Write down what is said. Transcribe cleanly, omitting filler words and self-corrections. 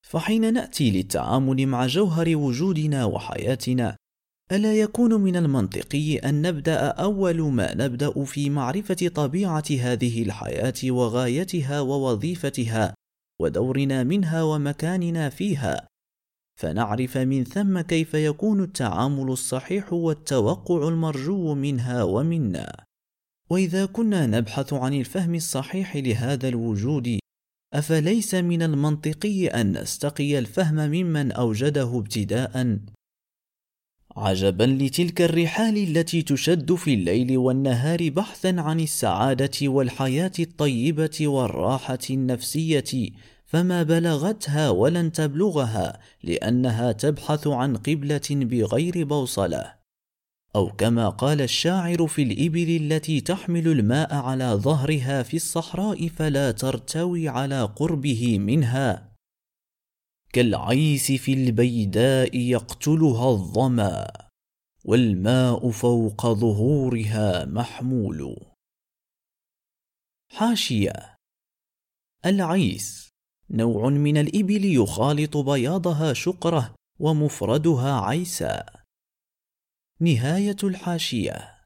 فحين نأتي للتعامل مع جوهر وجودنا وحياتنا، ألا يكون من المنطقي أن نبدأ أول ما نبدأ في معرفة طبيعة هذه الحياة وغايتها ووظيفتها ودورنا منها ومكاننا فيها، فنعرف من ثم كيف يكون التعامل الصحيح والتوقع المرجو منها ومنا. وإذا كنا نبحث عن الفهم الصحيح لهذا الوجود، أفليس من المنطقي أن نستقي الفهم ممن أوجده ابتداءً؟ عجبا لتلك الرحال التي تشد في الليل والنهار بحثا عن السعادة والحياة الطيبة والراحة النفسية، فما بلغتها ولن تبلغها لأنها تبحث عن قبلة بغير بوصلة. أو كما قال الشاعر في الإبل التي تحمل الماء على ظهرها في الصحراء فلا ترتوي على قربه منها: كالعيس في البيداء يقتلها الظما، والماء فوق ظهورها محمول. حاشية: العيس نوع من الإبل يخالط بياضها شقرة ومفردها عيساء. نهاية الحاشية.